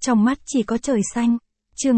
trong mắt chỉ có trời xanh. Chương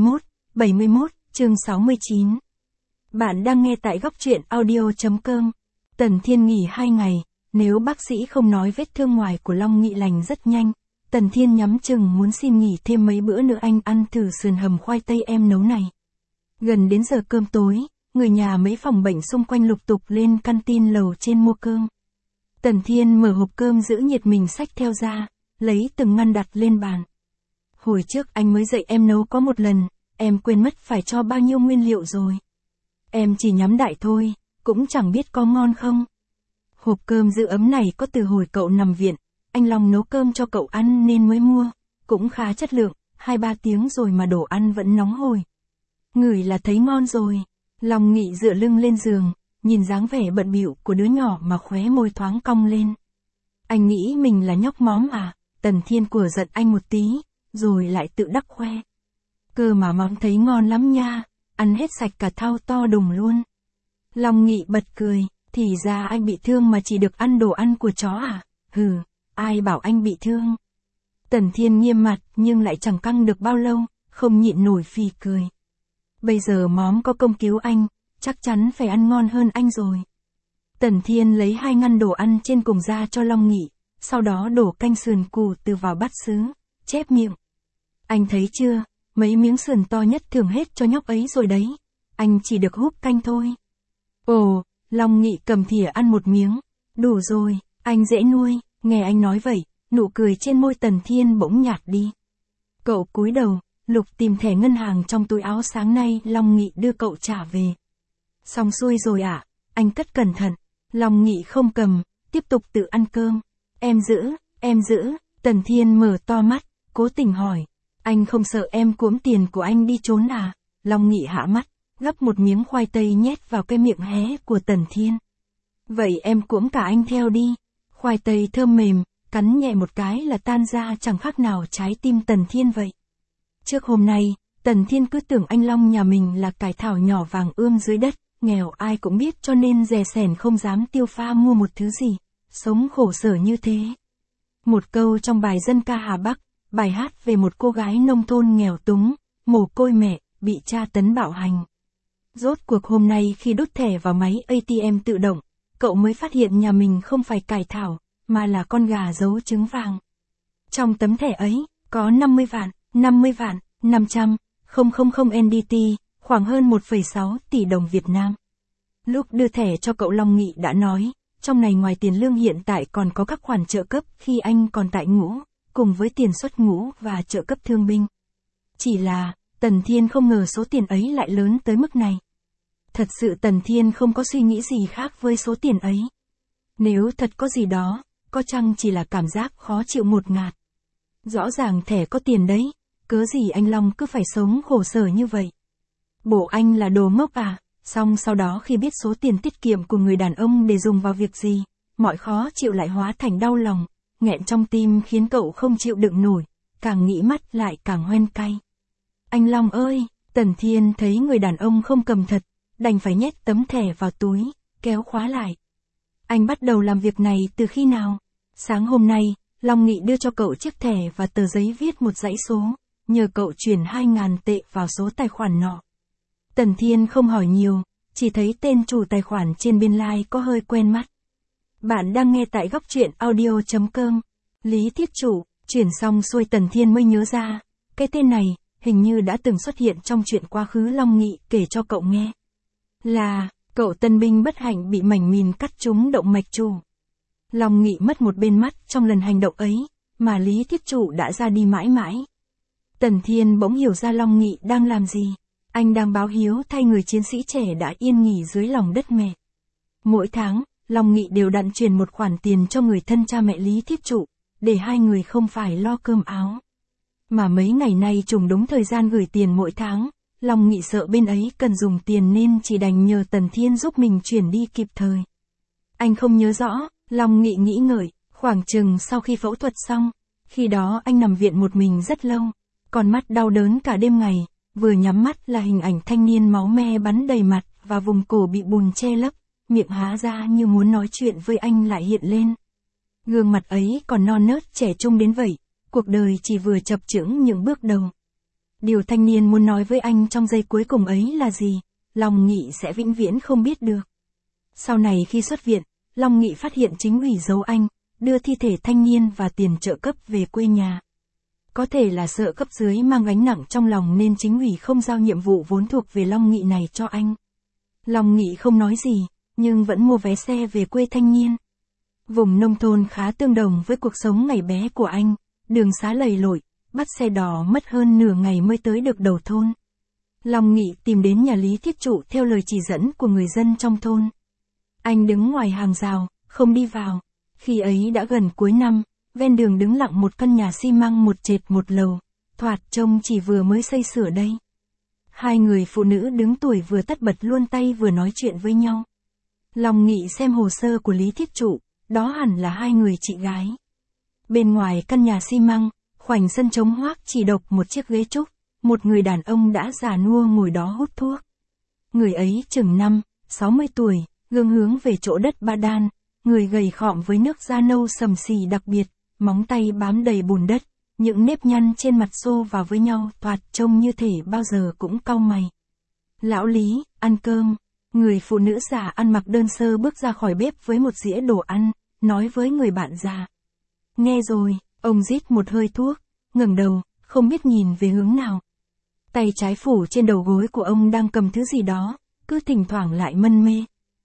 71, chương 69. Bạn đang nghe tại góc truyện audio.com. Tần Thiên nghỉ 2 ngày, nếu bác sĩ không nói vết thương ngoài của Long Nghị lành rất nhanh, Tần Thiên nhắm chừng muốn xin nghỉ thêm mấy bữa nữa anh ăn thử sườn hầm khoai tây em nấu này. Gần đến giờ cơm tối, người nhà mấy phòng bệnh xung quanh lục tục lên canteen lầu trên mua cơm. Tần Thiên mở hộp cơm giữ nhiệt mình xách theo ra, lấy từng ngăn đặt lên bàn. Hồi trước anh mới dạy em nấu có một lần, em quên mất phải cho bao nhiêu nguyên liệu rồi. Em chỉ nhắm đại thôi, cũng chẳng biết có ngon không. Hộp cơm giữ ấm này có từ hồi cậu nằm viện, anh Long nấu cơm cho cậu ăn nên mới mua, cũng khá chất lượng, 2-3 tiếng rồi mà đồ ăn vẫn nóng hổi. Ngửi là thấy ngon rồi. Long Nghị dựa lưng lên giường, nhìn dáng vẻ bận bịu của đứa nhỏ mà khóe môi thoáng cong lên. Anh nghĩ mình là nhóc móm à? Tần Thiên của giận anh một tí, rồi lại tự đắc khoe. Cơ mà móm thấy ngon lắm nha, ăn hết sạch cả thau to đùng luôn. Long Nghị bật cười, thì ra anh bị thương mà chỉ được ăn đồ ăn của chó à? Hừ, ai bảo anh bị thương? Tần Thiên nghiêm mặt nhưng lại chẳng căng được bao lâu, không nhịn nổi phì cười. Bây giờ móm có công cứu anh, chắc chắn phải ăn ngon hơn anh rồi. Tần Thiên lấy 2 ngăn đồ ăn trên cùng ra cho Long Nghị, sau đó đổ canh sườn củ từ vào bát sứ, chép miệng. Anh thấy chưa, mấy miếng sườn to nhất thường hết cho nhóc ấy rồi đấy, anh chỉ được húp canh thôi. Ồ, Long Nghị cầm thìa ăn một miếng, đủ rồi, anh dễ nuôi. Nghe anh nói vậy, nụ cười trên môi Tần Thiên bỗng nhạt đi. Cậu cúi đầu, lục tìm thẻ ngân hàng trong túi áo sáng nay Long Nghị đưa cậu trả về. Xong xuôi rồi à? Anh cất cẩn thận. Long Nghị không cầm, tiếp tục tự ăn cơm. Em giữ, Tần Thiên mở to mắt, cố tình hỏi. Anh không sợ em cuỗm tiền của anh đi trốn à? Long Nghị hạ mắt, gắp một miếng khoai tây nhét vào cái miệng hé của Tần Thiên. Vậy em cuỗm cả anh theo đi. Khoai tây thơm mềm, cắn nhẹ một cái là tan ra chẳng khác nào trái tim Tần Thiên vậy. Trước hôm nay, Tần Thiên cứ tưởng anh Long nhà mình là cải thảo nhỏ vàng ươm dưới đất, nghèo ai cũng biết cho nên dè sẻn không dám tiêu pha mua một thứ gì, sống khổ sở như thế. Một câu trong bài dân ca Hà Bắc, bài hát về một cô gái nông thôn nghèo túng, mồ côi mẹ, bị tra tấn bạo hành. Rốt cuộc hôm nay khi đút thẻ vào máy ATM tự động, cậu mới phát hiện nhà mình không phải cải thảo, mà là con gà giấu trứng vàng. Trong tấm thẻ ấy, có 50 vạn, 500, 000 NDT, khoảng hơn 1,6 tỷ đồng Việt Nam. Lúc đưa thẻ cho cậu Long Nghị đã nói, trong này ngoài tiền lương hiện tại còn có các khoản trợ cấp khi anh còn tại ngũ, cùng với tiền xuất ngũ và trợ cấp thương binh. Chỉ là, Tần Thiên không ngờ số tiền ấy lại lớn tới mức này. Thật sự Tần Thiên không có suy nghĩ gì khác với số tiền ấy. Nếu thật có gì đó, có chăng chỉ là cảm giác khó chịu ngột ngạt. Rõ ràng thẻ có tiền đấy, cớ gì anh Long cứ phải sống khổ sở như vậy. Bộ anh là đồ ngốc à? Xong sau đó khi biết số tiền tiết kiệm của người đàn ông để dùng vào việc gì, mọi khó chịu lại hóa thành đau lòng, nghẹn trong tim khiến cậu không chịu đựng nổi, càng nghĩ mắt lại càng hoen cay. Anh Long ơi, Tần Thiên thấy người đàn ông không cầm thật, đành phải nhét tấm thẻ vào túi, kéo khóa lại. Anh bắt đầu làm việc này từ khi nào? Sáng hôm nay, Long Nghị đưa cho cậu chiếc thẻ và tờ giấy viết một dãy số, nhờ cậu chuyển 2.000 tệ vào số tài khoản nọ. Tần Thiên không hỏi nhiều, chỉ thấy tên chủ tài khoản trên biên lai có hơi quen mắt. Bạn đang nghe tại góc truyện audio.com. Lý Thiết Chủ, chuyển xong xuôi Tần Thiên mới nhớ ra, cái tên này, hình như đã từng xuất hiện trong chuyện quá khứ Long Nghị kể cho cậu nghe. Là, cậu tân binh bất hạnh bị mảnh mìn cắt trúng động mạch chủ. Long Nghị mất một bên mắt trong lần hành động ấy, mà Lý Thiết Chủ đã ra đi mãi mãi. Tần Thiên bỗng hiểu ra Long Nghị đang làm gì. Anh đang báo hiếu thay người chiến sĩ trẻ đã yên nghỉ dưới lòng đất mẹ. Mỗi tháng, Long Nghị đều đặn truyền một khoản tiền cho người thân cha mẹ Lý Thiết Chủ, để hai người không phải lo cơm áo. Mà mấy ngày nay trùng đúng thời gian gửi tiền mỗi tháng, Long Nghị sợ bên ấy cần dùng tiền nên chỉ đành nhờ Tần Thiên giúp mình chuyển đi kịp thời. Anh không nhớ rõ, Long Nghị nghĩ ngợi, khoảng chừng sau khi phẫu thuật xong, khi đó anh nằm viện một mình rất lâu, con mắt đau đớn cả đêm ngày, vừa nhắm mắt là hình ảnh thanh niên máu me bắn đầy mặt và vùng cổ bị bùn che lấp, miệng há ra như muốn nói chuyện với anh lại hiện lên. Gương mặt ấy còn non nớt trẻ trung đến vậy, cuộc đời chỉ vừa chập chững những bước đầu. Điều thanh niên muốn nói với anh trong giây cuối cùng ấy là gì, Long Nghị sẽ vĩnh viễn không biết được. Sau này khi xuất viện, Long Nghị phát hiện chính ủy giấu anh, đưa thi thể thanh niên và tiền trợ cấp về quê nhà. Có thể là sợ cấp dưới mang gánh nặng trong lòng nên chính ủy không giao nhiệm vụ vốn thuộc về Long Nghị này cho anh. Long Nghị không nói gì, nhưng vẫn mua vé xe về quê thanh niên. Vùng nông thôn khá tương đồng với cuộc sống ngày bé của anh, đường xá lầy lội, bắt xe đò mất hơn nửa ngày mới tới được đầu thôn. Long Nghị tìm đến nhà Lý Thiết Trụ theo lời chỉ dẫn của người dân trong thôn. Anh đứng ngoài hàng rào, không đi vào. Khi ấy đã gần cuối năm, ven đường đứng lặng một căn nhà xi măng một trệt một lầu, thoạt trông chỉ vừa mới xây sửa đây. Hai người phụ nữ đứng tuổi vừa tất bật luôn tay vừa nói chuyện với nhau. Long Nghị xem hồ sơ của Lý Thiết Trụ, đó hẳn là hai người chị gái. Bên ngoài căn nhà xi măng, khoảnh sân trống hoác chỉ độc một chiếc ghế trúc, một người đàn ông đã già nua ngồi đó hút thuốc. Người ấy chừng 60 tuổi, gương hướng về chỗ đất ba đan, người gầy khọm với nước da nâu sầm sì đặc biệt, móng tay bám đầy bùn đất, những nếp nhăn trên mặt xô vào với nhau thoạt trông như thể bao giờ cũng cau mày. Lão Lý, ăn cơm. Người phụ nữ già ăn mặc đơn sơ bước ra khỏi bếp với một dĩa đồ ăn, nói với người bạn già. Nghe rồi, ông rít một hơi thuốc, ngẩng đầu, không biết nhìn về hướng nào. Tay trái phủ trên đầu gối của ông đang cầm thứ gì đó, cứ thỉnh thoảng lại mân mê.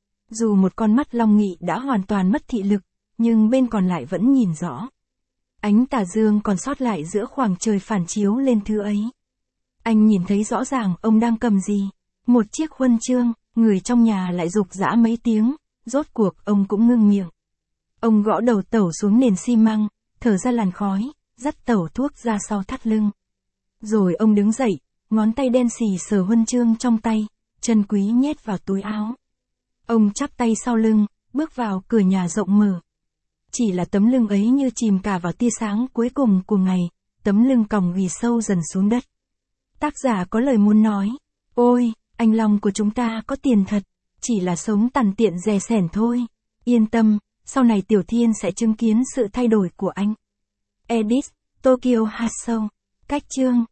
Dù một con mắt Long Nghị đã hoàn toàn mất thị lực, nhưng bên còn lại vẫn nhìn rõ. Ánh tà dương còn sót lại giữa khoảng trời phản chiếu lên thứ ấy. Anh nhìn thấy rõ ràng ông đang cầm gì. Một chiếc huân chương, người trong nhà lại rục rã mấy tiếng, rốt cuộc ông cũng ngưng miệng. Ông gõ đầu tẩu xuống nền xi măng, thở ra làn khói, dắt tẩu thuốc ra sau thắt lưng. Rồi ông đứng dậy, ngón tay đen xì sờ huân chương trong tay, chân quý nhét vào túi áo. Ông chắp tay sau lưng, bước vào cửa nhà rộng mở. Chỉ là tấm lưng ấy như chìm cả vào tia sáng cuối cùng của ngày, tấm lưng còng vì sâu dần xuống đất. Tác giả có lời muốn nói, ôi, anh Long của chúng ta có tiền thật, chỉ là sống tằn tiện dè sẻn thôi. Yên tâm, sau này Tiểu Thiên sẽ chứng kiến sự thay đổi của anh. Edit, Tokyo Hasou. Cách chương